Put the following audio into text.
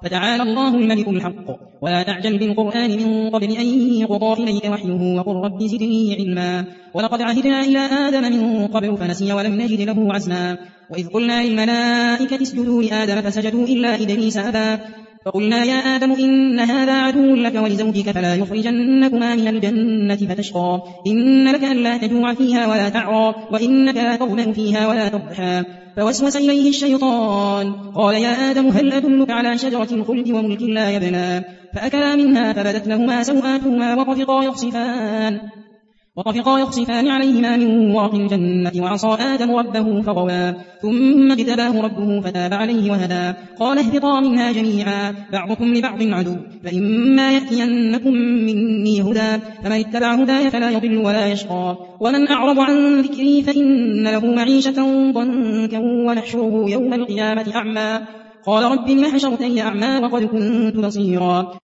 فتعالى الله الملك الحق ولا تعجل بالقرآن من قبل أن يقضى إليك وحيه وقل رب زدني علما ولقد عهدنا إلى آدم من قبل فنسي ولم نجد له عزما وإذ قلنا للملائكة اسجدوا لآدم فسجدوا إلا إبليس أبى فقلنا يا آدم إن هذا عدو لك ولزوجك فلا يخرجنكما من الجنة فتشقى إن لك ألا تجوع فيها ولا تعرى وإنك لا تظمأ فيها ولا تضحى فوسوس إليه الشيطان قال يا آدم هل أدلك على شجرة الخلد وملك لا يبلى فأكلا منها فبدت لهما سوآتهما وطفقا يخصفان عليهما من ورق الجنة وعصى آدم ربه فغوى ثم اجتباه ربه فتاب عليه وهدى قال اهبطا منها جميعا بعضكم لبعض عدو فإما يأتينكم مني هدى فمن اتبع هداي فلا يضل ولا يشقى ومن أعرض عن ذكري فإن له معيشة ضنكا ونحشره يوم القيامة أعمى قال رب لم حشرتني أعمى وقد كنت بصيرا